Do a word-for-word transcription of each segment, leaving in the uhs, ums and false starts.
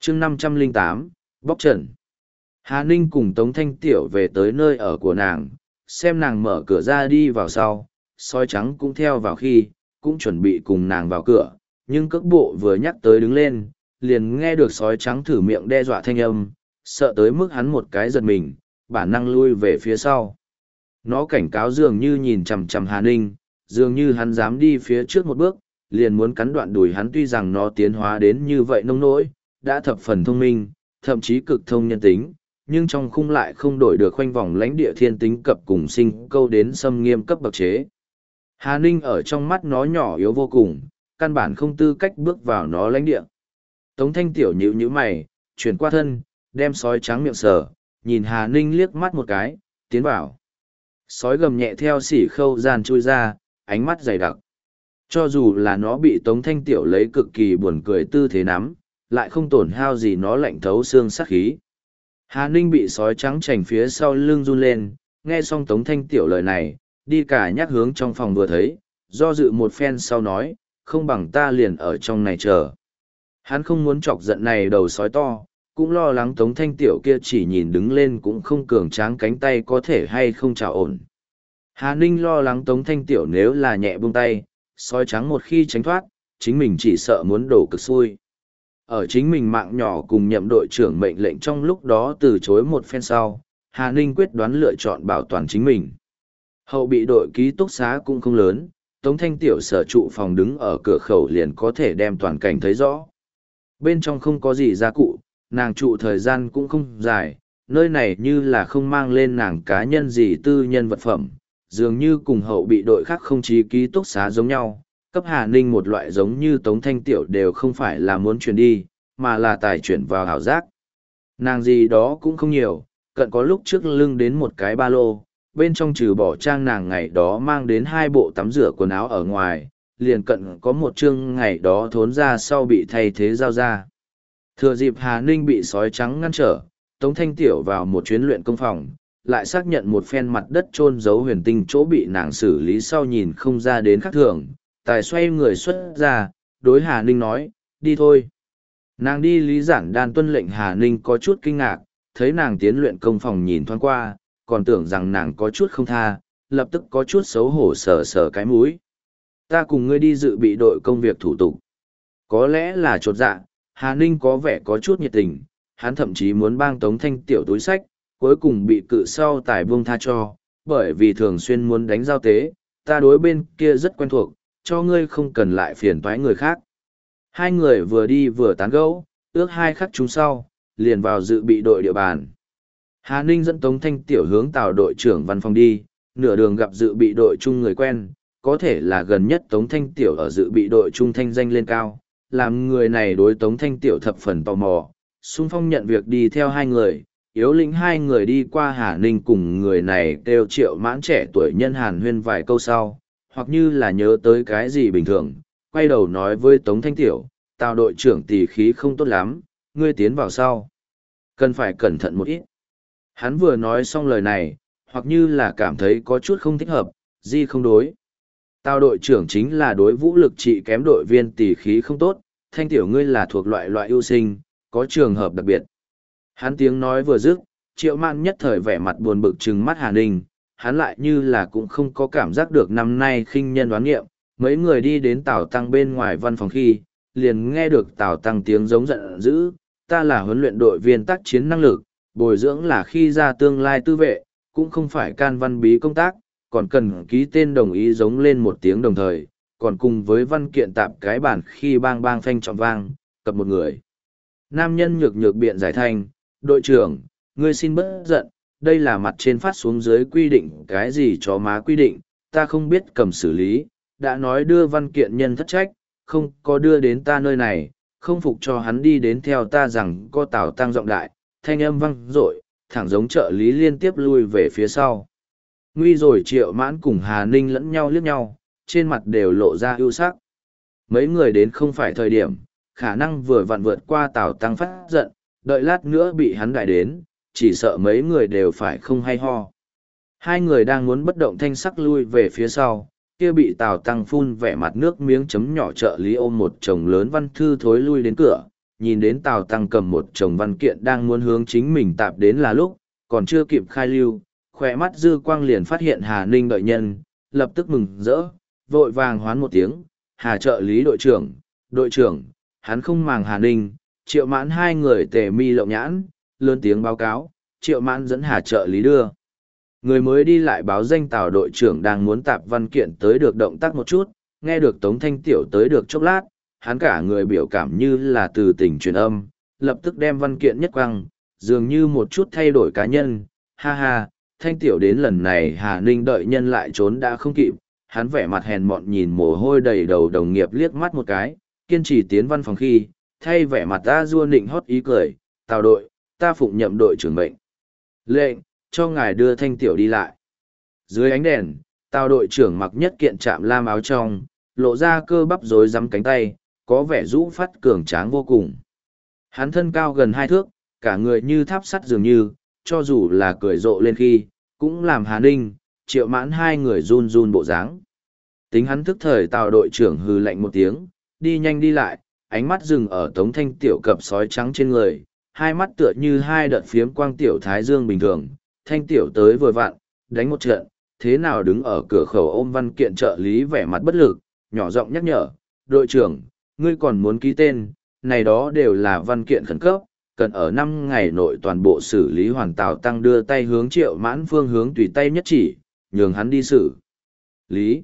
chương năm trăm lẻ tám, bóc trần. Hà Ninh cùng Tống Thanh Tiểu về tới nơi ở của nàng, xem nàng mở cửa ra đi vào sau, sói trắng cũng theo vào khi, cũng chuẩn bị cùng nàng vào cửa, nhưng cước bộ vừa nhắc tới đứng lên, liền nghe được sói trắng thử miệng đe dọa thanh âm, sợ tới mức hắn một cái giật mình, bản năng lui về phía sau. Nó cảnh cáo dường như nhìn chằm chằm Hà Ninh, dường như hắn dám đi phía trước một bước, liền muốn cắn đoạn đùi hắn, tuy rằng nó tiến hóa đến như vậy nông nỗi, đã thập phần thông minh, thậm chí cực thông nhân tính, nhưng trong khung lại không đổi được khoanh vòng lãnh địa thiên tính cập cùng sinh câu đến xâm nghiêm cấp bậc chế. Hà Ninh ở trong mắt nó nhỏ yếu vô cùng, căn bản không tư cách bước vào nó lãnh địa. Tống Thanh Tiểu nhíu nhíu mày, chuyển qua thân, đem sói trắng miệng sờ, nhìn Hà Ninh liếc mắt một cái, tiến vào. Sói gầm nhẹ theo sỉ khâu gian chui ra, ánh mắt dày đặc. Cho dù là nó bị Tống Thanh Tiểu lấy cực kỳ buồn cười tư thế nắm, lại không tổn hao gì nó lạnh thấu xương sát khí. Hà Ninh bị sói trắng chành phía sau lưng run lên, nghe xong Tống Thanh Tiểu lời này, đi cả nhắc hướng trong phòng vừa thấy, do dự một phen sau nói, không bằng ta liền ở trong này chờ. Hắn không muốn chọc giận này đầu sói to, cũng lo lắng Tống Thanh Tiểu kia chỉ nhìn đứng lên cũng không cường tráng cánh tay có thể hay không chào ổn. Hà Ninh lo lắng Tống Thanh Tiểu nếu là nhẹ buông tay, sói trắng một khi tránh thoát, chính mình chỉ sợ muốn đổ cực xui. Ở chính mình mạng nhỏ cùng nhậm đội trưởng mệnh lệnh trong lúc đó từ chối một phen sau, Hà Ninh quyết đoán lựa chọn bảo toàn chính mình. Hậu bị đội ký túc xá cũng không lớn, Tống Thanh Tiểu sở trụ phòng đứng ở cửa khẩu liền có thể đem toàn cảnh thấy rõ. Bên trong không có gì gia cụ, nàng trụ thời gian cũng không dài, nơi này như là không mang lên nàng cá nhân gì tư nhân vật phẩm, dường như cùng hậu bị đội khác không chí ký túc xá giống nhau, cấp Hà Ninh một loại giống như Tống Thanh Tiểu đều không phải là muốn chuyển đi, mà là tài chuyển vào hảo giác. Nàng gì đó cũng không nhiều, cận có lúc trước lưng đến một cái ba lô, bên trong trừ bỏ trang nàng ngày đó mang đến hai bộ tắm rửa quần áo ở ngoài, liền cận có một chương ngày đó thốn ra sau bị thay thế giao ra. Thừa dịp Hà Ninh bị sói trắng ngăn trở, Tống Thanh Tiểu vào một chuyến luyện công phòng, lại xác nhận một phen mặt đất chôn giấu huyền tinh chỗ bị nàng xử lý sau nhìn không ra đến khác thường, tài xoay người xuất ra, đối Hà Ninh nói, đi thôi. Nàng đi lý giản đan tuân lệnh Hà Ninh có chút kinh ngạc, thấy nàng tiến luyện công phòng nhìn thoáng qua, còn tưởng rằng nàng có chút không tha, lập tức có chút xấu hổ sờ sờ cái mũi. Ta cùng ngươi đi dự bị đội công việc thủ tục. Có lẽ là chột dạ, Hà Ninh có vẻ có chút nhiệt tình, hắn thậm chí muốn bang Tống Thanh Tiểu túi sách, cuối cùng bị cự sau tài buông tha cho, bởi vì thường xuyên muốn đánh giao tế, ta đối bên kia rất quen thuộc, cho ngươi không cần lại phiền toái người khác. Hai người vừa đi vừa tán gẫu, ước hai khắc chúng sau, liền vào dự bị đội địa bàn. Hà Ninh dẫn Tống Thanh Tiểu hướng Tào đội trưởng văn phòng đi, nửa đường gặp dự bị đội chung người quen, có thể là gần nhất Tống Thanh Tiểu ở dự bị đội chung thanh danh lên cao, làm người này đối Tống Thanh Tiểu thập phần tò mò, xung phong nhận việc đi theo hai người, yếu lĩnh hai người đi qua Hà Ninh cùng người này kêu Triệu Mãn trẻ tuổi nhân hàn huyên vài câu sau, hoặc như là nhớ tới cái gì bình thường, quay đầu nói với Tống Thanh Tiểu, Tào đội trưởng tỷ khí không tốt lắm, ngươi tiến vào sau. Cần phải cẩn thận một ít. Hắn vừa nói xong lời này, hoặc như là cảm thấy có chút không thích hợp, gì không đối. Tào đội trưởng chính là đối vũ lực trị kém đội viên tỷ khí không tốt, Thanh Tiểu ngươi là thuộc loại loại ưu sinh, có trường hợp đặc biệt. Hắn tiếng nói vừa dứt, Triệu Mãn nhất thời vẻ mặt buồn bực trừng mắt Hà Ninh, hắn lại như là cũng không có cảm giác được năm nay khinh nhân đoán nghiệm, mấy người đi đến Tào Tăng bên ngoài văn phòng khi, liền nghe được Tào Tăng tiếng giống giận dữ, ta là huấn luyện đội viên tác chiến năng lực, bồi dưỡng là khi ra tương lai tư vệ, cũng không phải can văn bí công tác, còn cần ký tên đồng ý giống lên một tiếng đồng thời, còn cùng với văn kiện tạp cái bản khi bang bang phanh trọng vang, cập một người. Nam nhân nhược nhược biện giải thanh, đội trưởng, ngươi xin bớt giận, đây là mặt trên phát xuống dưới quy định cái gì cho má quy định, ta không biết cầm xử lý, đã nói đưa văn kiện nhân thất trách, không có đưa đến ta nơi này, không phục cho hắn đi đến theo ta rằng có Tào Tăng giọng đại, thanh âm vang dội, thẳng giống trợ lý liên tiếp lui về phía sau. Nguy rồi Triệu Mãn cùng Hà Ninh lẫn nhau liếc nhau, trên mặt đều lộ ra ưu sắc. Mấy người đến không phải thời điểm, khả năng vừa vặn vượt qua Tào Tăng phát giận, đợi lát nữa bị hắn đại đến, chỉ sợ mấy người đều phải không hay ho. Hai người đang muốn bất động thanh sắc lui về phía sau, kia bị Tào Tăng phun vẻ mặt nước miếng chấm nhỏ trợ lý ôm một chồng lớn văn thư thối lui đến cửa, nhìn đến Tào Tăng cầm một chồng văn kiện đang muốn hướng chính mình tạp đến là lúc, còn chưa kịp khai lưu, khỏe mắt dư quang liền phát hiện Hà Ninh đợi nhân, lập tức mừng rỡ, vội vàng hoán một tiếng, Hà trợ lý đội trưởng, đội trưởng, hắn không màng Hà Ninh, Triệu Mãn hai người tề mi lộng nhãn, lớn tiếng báo cáo, Triệu Mãn dẫn Hà trợ lý đưa. Người mới đi lại báo danh Tào đội trưởng đang muốn tạp văn kiện tới được động tác một chút, nghe được Tống Thanh Tiểu tới được chốc lát, hắn cả người biểu cảm như là từ tình truyền âm, lập tức đem văn kiện nhất quăng, dường như một chút thay đổi cá nhân, ha ha, Thanh Tiểu đến lần này Hà Ninh đợi nhân lại trốn đã không kịp, hắn vẻ mặt hèn mọn nhìn mồ hôi đầy đầu đồng nghiệp liếc mắt một cái, kiên trì tiến văn phòng khi, thay vẻ mặt ta dua nịnh hót ý cười, Tào đội, ta phụng nhậm đội trưởng mệnh. Lệnh, cho ngài đưa Thanh Tiểu đi lại. Dưới ánh đèn, Tào đội trưởng mặc nhất kiện trạm lam áo trong, lộ ra cơ bắp rối rắm cánh tay, có vẻ rũ phát cường tráng vô cùng. Hắn thân cao gần hai thước, cả người như tháp sắt dường như, cho dù là cười rộ lên khi, cũng làm Hà Ninh, Triệu Mãn hai người run run bộ dáng. Tính hắn thức thời Tào đội trưởng hừ lạnh một tiếng, đi nhanh đi lại, ánh mắt dừng ở Tống Thanh Tiểu cặp sói trắng trên người, hai mắt tựa như hai đợt phiếm quang tiểu thái dương bình thường, Thanh Tiểu tới vừa vặn, đánh một trận, thế nào đứng ở cửa khẩu ôm văn kiện trợ lý vẻ mặt bất lực, nhỏ giọng nhắc nhở, đội trưởng, ngươi còn muốn ký tên, này đó đều là văn kiện khẩn cấp, cần ở năm ngày nội toàn bộ xử lý hoàn Tào Tăng đưa tay hướng Triệu Mãn phương hướng tùy tay nhất chỉ, nhường hắn đi xử lý.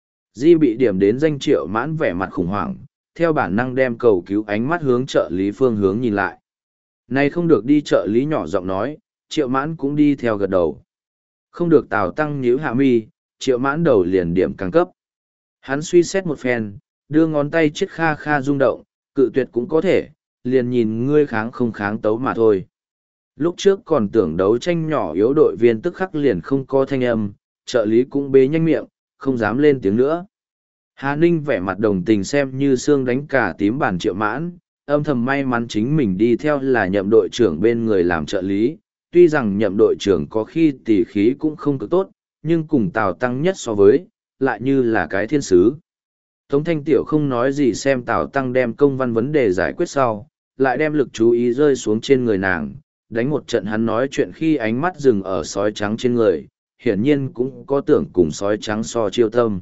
Di bị điểm đến danh Triệu Mãn vẻ mặt khủng hoảng, theo bản năng đem cầu cứu ánh mắt hướng trợ lý phương hướng nhìn lại. Này không được đi, trợ lý nhỏ giọng nói, Triệu Mãn cũng đi theo gật đầu. Không được, Tào Tăng nhíu hạ mi, Triệu Mãn đầu liền điểm càng cấp. Hắn suy xét một phen, đưa ngón tay chiết kha kha rung động, cự tuyệt cũng có thể, liền nhìn ngươi kháng không kháng tấu mà thôi. Lúc trước còn tưởng đấu tranh nhỏ yếu đội viên tức khắc liền không có thanh âm, trợ lý cũng bế nhanh miệng, không dám lên tiếng nữa. Hà Ninh vẻ mặt đồng tình xem như xương đánh cả tím bản Triệu Mãn, âm thầm may mắn chính mình đi theo là nhậm đội trưởng bên người làm trợ lý, tuy rằng nhậm đội trưởng có khi tỉ khí cũng không cực tốt, nhưng cùng Tào Tăng nhất so với, lại như là cái thiên sứ. Tống Thanh Tiểu không nói gì xem Tào Tăng đem công văn vấn đề giải quyết sau, lại đem lực chú ý rơi xuống trên người nàng, đánh một trận hắn nói chuyện khi ánh mắt dừng ở sói trắng trên người, hiển nhiên cũng có tưởng cùng sói trắng so chiêu tâm.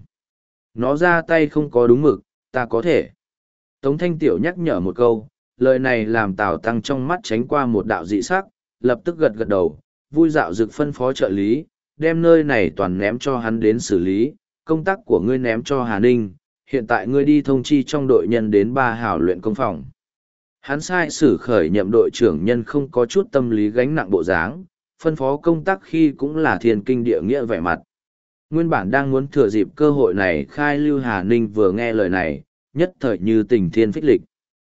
Nó ra tay không có đúng mực, ta có thể. Tống Thanh Tiểu nhắc nhở một câu, lời này làm Tào Tăng trong mắt tránh qua một đạo dị sắc, lập tức gật gật đầu, vui dạo dực phân phó trợ lý, đem nơi này toàn ném cho hắn đến xử lý, công tác của ngươi ném cho Hà Ninh, hiện tại ngươi đi thông chi trong đội nhân đến ba hào luyện công phòng. Hắn sai sử khởi nhậm đội trưởng nhân không có chút tâm lý gánh nặng bộ dáng, phân phó công tác khi cũng là thiên kinh địa nghĩa vẻ mặt. Nguyên bản đang muốn thừa dịp cơ hội này khai lưu Hà Ninh vừa nghe lời này, nhất thời như tình thiên phích lịch.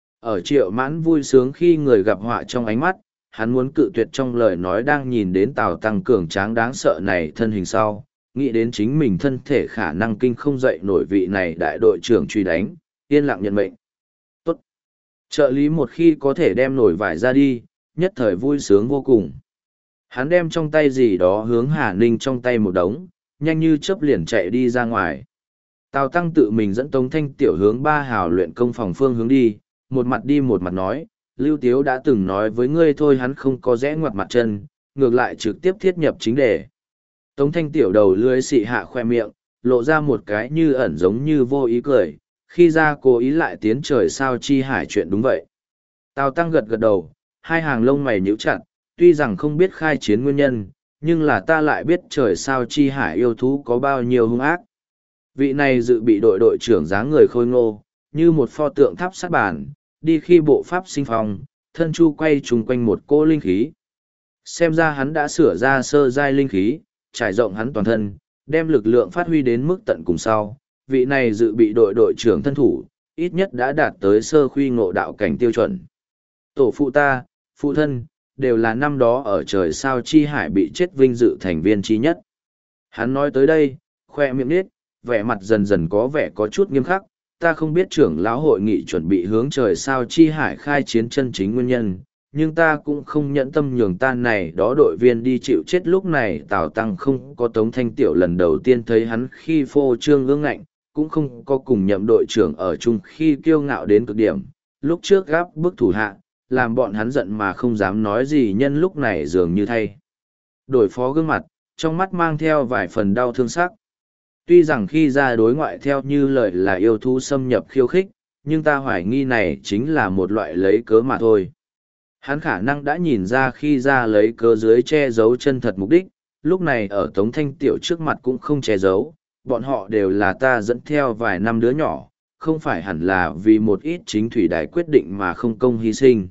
Ở Triệu Mãn vui sướng khi người gặp họa trong ánh mắt, hắn muốn cự tuyệt trong lời nói đang nhìn đến Tào Tăng cường tráng đáng sợ này thân hình sau, nghĩ đến chính mình thân thể khả năng kinh không dậy nổi vị này đại đội trưởng truy đánh, yên lặng nhận mệnh. Tốt. Trợ lý một khi có thể đem nổi vải ra đi, nhất thời vui sướng vô cùng. Hắn đem trong tay gì đó hướng Hà Ninh trong tay một đống, nhanh như chớp liền chạy đi ra ngoài. Tào Tăng tự mình dẫn Tống Thanh Tiểu hướng ba hào luyện công phòng phương hướng đi, một mặt đi một mặt nói, Lưu Tiếu đã từng nói với ngươi thôi, hắn không có rẽ ngoặt mặt chân, ngược lại trực tiếp thiết nhập chính đề. Tống Thanh Tiểu đầu lưới xị hạ khoe miệng, lộ ra một cái như ẩn giống như vô ý cười, khi ra cố ý lại tiến trời sao chi hải chuyện đúng vậy. Tào Tăng gật gật đầu, hai hàng lông mày nhíu chặt, tuy rằng không biết khai chiến nguyên nhân, nhưng là ta lại biết trời sao chi hải yêu thú có bao nhiêu hung ác. Vị này dự bị đội đội trưởng dáng người khôi ngô, như một pho tượng tháp sát bàn, đi khi bộ pháp sinh phong, thân chu quay trùng quanh một cô linh khí. Xem ra hắn đã sửa ra sơ giai linh khí, trải rộng hắn toàn thân, đem lực lượng phát huy đến mức tận cùng sau. Vị này dự bị đội đội trưởng thân thủ, ít nhất đã đạt tới sơ khuy ngộ đạo cảnh tiêu chuẩn. Tổ phụ ta, phụ thân, đều là năm đó ở trời sao chi hải bị chết vinh dự thành viên chi nhất. Hắn nói tới đây, khoe miệng nít, vẻ mặt dần dần có vẻ có chút nghiêm khắc, ta không biết trưởng lão hội nghị chuẩn bị hướng trời sao chi hải khai chiến chân chính nguyên nhân, nhưng ta cũng không nhẫn tâm nhường ta này đó đội viên đi chịu chết. Lúc này Tào Tăng không có Tống Thanh Tiểu lần đầu tiên thấy hắn khi phô trương ương ngạnh, cũng không có cùng nhậm đội trưởng ở chung khi kiêu ngạo đến cực điểm, lúc trước gáp bức thủ hạ, làm bọn hắn giận mà không dám nói gì nhân lúc này dường như thay. Đổi phó gương mặt, trong mắt mang theo vài phần đau thương sắc. Tuy rằng khi ra đối ngoại theo như lời là yêu thú xâm nhập khiêu khích, nhưng ta hoài nghi này chính là một loại lấy cớ mà thôi. Hắn khả năng đã nhìn ra khi ra lấy cớ dưới che giấu chân thật mục đích, lúc này ở Tống Thanh Tiểu trước mặt cũng không che giấu, bọn họ đều là ta dẫn theo vài năm đứa nhỏ, không phải hẳn là vì một ít chính thủy đài quyết định mà không công hy sinh.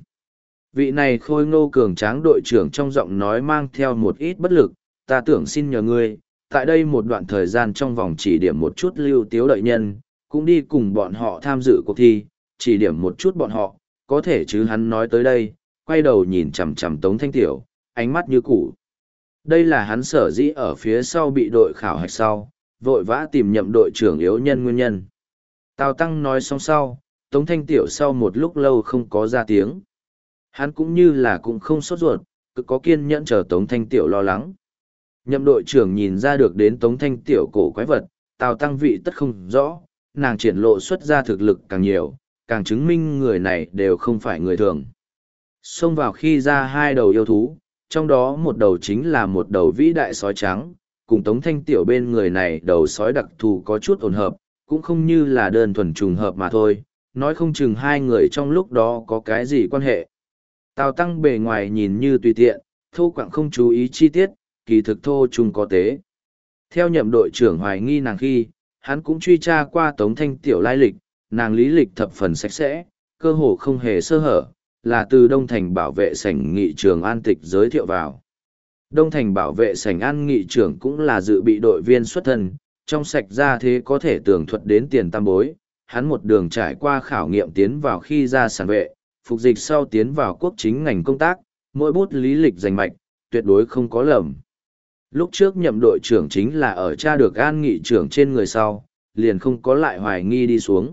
Vị này khôi ngô cường tráng đội trưởng trong giọng nói mang theo một ít bất lực, ta tưởng xin nhờ ngươi, tại đây một đoạn thời gian trong vòng chỉ điểm một chút lưu tiếu đợi nhân, cũng đi cùng bọn họ tham dự cuộc thi, chỉ điểm một chút bọn họ, có thể chứ. Hắn nói tới đây, quay đầu nhìn chằm chằm Tống Thanh Tiểu, ánh mắt như cũ. Đây là hắn sở dĩ ở phía sau bị đội khảo hạch sau, vội vã tìm nhậm đội trưởng yếu nhân nguyên nhân. Tào Tăng nói xong sau, Tống Thanh Tiểu sau một lúc lâu không có ra tiếng. Hắn cũng như là cũng không sốt ruột, cứ có kiên nhẫn chờ Tống Thanh Tiểu lo lắng. Nhậm đội trưởng nhìn ra được đến Tống Thanh Tiểu cổ quái vật, Tào Tăng vị tất không rõ, nàng triển lộ xuất ra thực lực càng nhiều, càng chứng minh người này đều không phải người thường. Xông vào khi ra hai đầu yêu thú, trong đó một đầu chính là một đầu vĩ đại sói trắng, cùng Tống Thanh Tiểu bên người này đầu sói đặc thù có chút ổn hợp, cũng không như là đơn thuần trùng hợp mà thôi, nói không chừng hai người trong lúc đó có cái gì quan hệ. Tào Tăng bề ngoài nhìn như tùy tiện, thô quặng không chú ý chi tiết, kỳ thực thô chung có tế. Theo nhậm đội trưởng hoài nghi nàng khi, hắn cũng truy tra qua Tống Thanh Tiểu lai lịch, nàng lý lịch thập phần sạch sẽ, cơ hồ không hề sơ hở, là từ Đông Thành bảo vệ sảnh nghị trường An Tịch giới thiệu vào. Đông Thành bảo vệ sảnh An nghị trưởng cũng là dự bị đội viên xuất thân, trong sạch ra thế có thể tường thuật đến tiền tam bối, hắn một đường trải qua khảo nghiệm tiến vào khi ra sản vệ, phục dịch sau tiến vào quốc chính ngành công tác, mỗi bút lý lịch rành mạch, tuyệt đối không có lầm. Lúc trước nhậm đội trưởng chính là ở tra được An nghị trưởng trên người sau, liền không có lại hoài nghi đi xuống.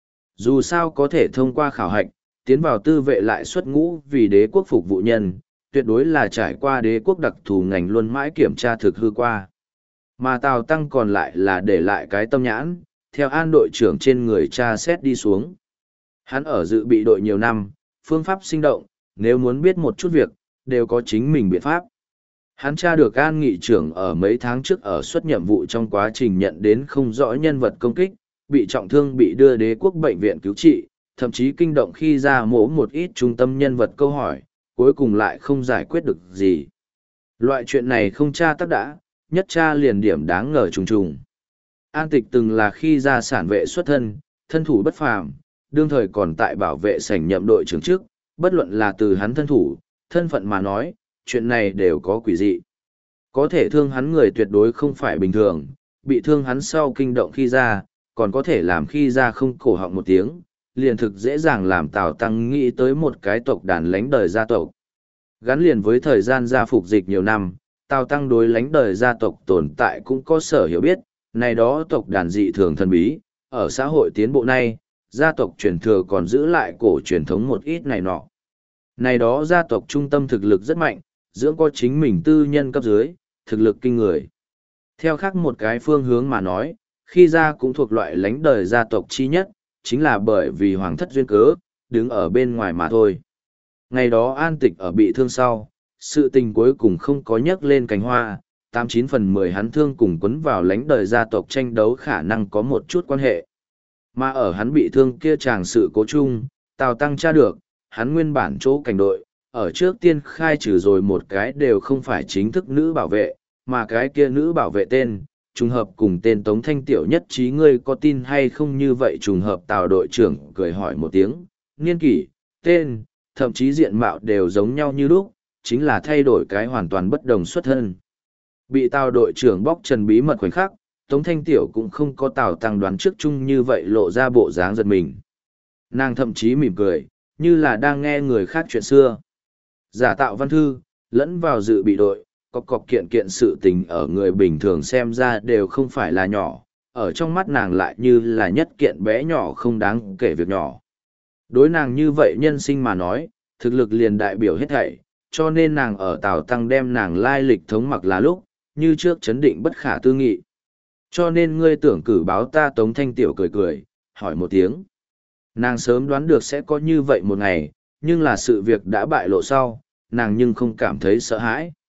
Dù sao có thể thông qua khảo hạch, tiến vào tư vệ lại xuất ngũ vì đế quốc phục vụ nhân, tuyệt đối là trải qua đế quốc đặc thù ngành luôn mãi kiểm tra thực hư qua. Mà Tào Tăng còn lại là để lại cái tâm nhãn, theo An đội trưởng trên người tra xét đi xuống. Hắn ở dự bị đội nhiều năm, phương pháp sinh động, nếu muốn biết một chút việc, đều có chính mình biện pháp. Hắn tra được An nghị trưởng ở mấy tháng trước ở xuất nhiệm vụ trong quá trình nhận đến không rõ nhân vật công kích, bị trọng thương bị đưa đế quốc bệnh viện cứu trị, thậm chí kinh động khi ra mổ một ít trung tâm nhân vật câu hỏi, cuối cùng lại không giải quyết được gì. Loại chuyện này không tra tắc đã, nhất tra liền điểm đáng ngờ trùng trùng. An Tịch từng là khi ra sản vệ xuất thân, thân thủ bất phàm, đương thời còn tại bảo vệ sảnh nhậm đội trưởng trước, bất luận là từ hắn thân thủ, thân phận mà nói, chuyện này đều có quỷ dị. Có thể thương hắn người tuyệt đối không phải bình thường, bị thương hắn sau kinh động khi ra, còn có thể làm khi ra không cổ họng một tiếng, liền thực dễ dàng làm Tào Tăng nghĩ tới một cái tộc đàn lánh đời gia tộc. Gắn liền với thời gian gia phục dịch nhiều năm, Tào Tăng đối lánh đời gia tộc tồn tại cũng có sở hiểu biết, này đó tộc đàn dị thường thần bí, ở xã hội tiến bộ nay, gia tộc truyền thừa còn giữ lại cổ truyền thống một ít này nọ. Này đó gia tộc trung tâm thực lực rất mạnh, dưỡng có chính mình tư nhân cấp dưới, thực lực kinh người. Theo khác một cái phương hướng mà nói, khi ra cũng thuộc loại lánh đời gia tộc chi nhất, chính là bởi vì hoàng thất duyên cớ, đứng ở bên ngoài mà thôi. Ngày đó An Tịch ở bị thương sau, sự tình cuối cùng không có nhắc lên cánh hoa, tám chín phần mười hắn thương cùng quấn vào lánh đời gia tộc tranh đấu khả năng có một chút quan hệ. Mà ở hắn bị thương kia chàng sự cố chung, Tào Tăng tra được, hắn nguyên bản chỗ cảnh đội, ở trước tiên khai trừ rồi một cái đều không phải chính thức nữ bảo vệ, mà cái kia nữ bảo vệ tên, trùng hợp cùng tên Tống Thanh Tiểu nhất trí, ngươi có tin hay không như vậy trùng hợp. Tào đội trưởng cười hỏi một tiếng, niên kỷ, tên, thậm chí diện mạo đều giống nhau như lúc, chính là thay đổi cái hoàn toàn bất đồng xuất thân. Bị Tào đội trưởng bóc trần bí mật khoảnh khắc, Tống Thanh Tiểu cũng không có Tào Tăng đoán trước chung như vậy lộ ra bộ dáng giật mình. Nàng thậm chí mỉm cười, như là đang nghe người khác chuyện xưa. Giả tạo văn thư, lẫn vào dự bị đội, cọc cọc kiện kiện sự tình ở người bình thường xem ra đều không phải là nhỏ, ở trong mắt nàng lại như là nhất kiện bé nhỏ không đáng kể việc nhỏ. Đối nàng như vậy nhân sinh mà nói, thực lực liền đại biểu hết thảy, cho nên nàng ở Tào Tăng đem nàng lai lịch thống mặc là lúc, như trước chấn định bất khả tư nghị. Cho nên ngươi tưởng cử báo ta. Tống Thanh Tiểu cười cười, hỏi một tiếng. Nàng sớm đoán được sẽ có như vậy một ngày, nhưng là sự việc đã bại lộ sau, nàng nhưng không cảm thấy sợ hãi.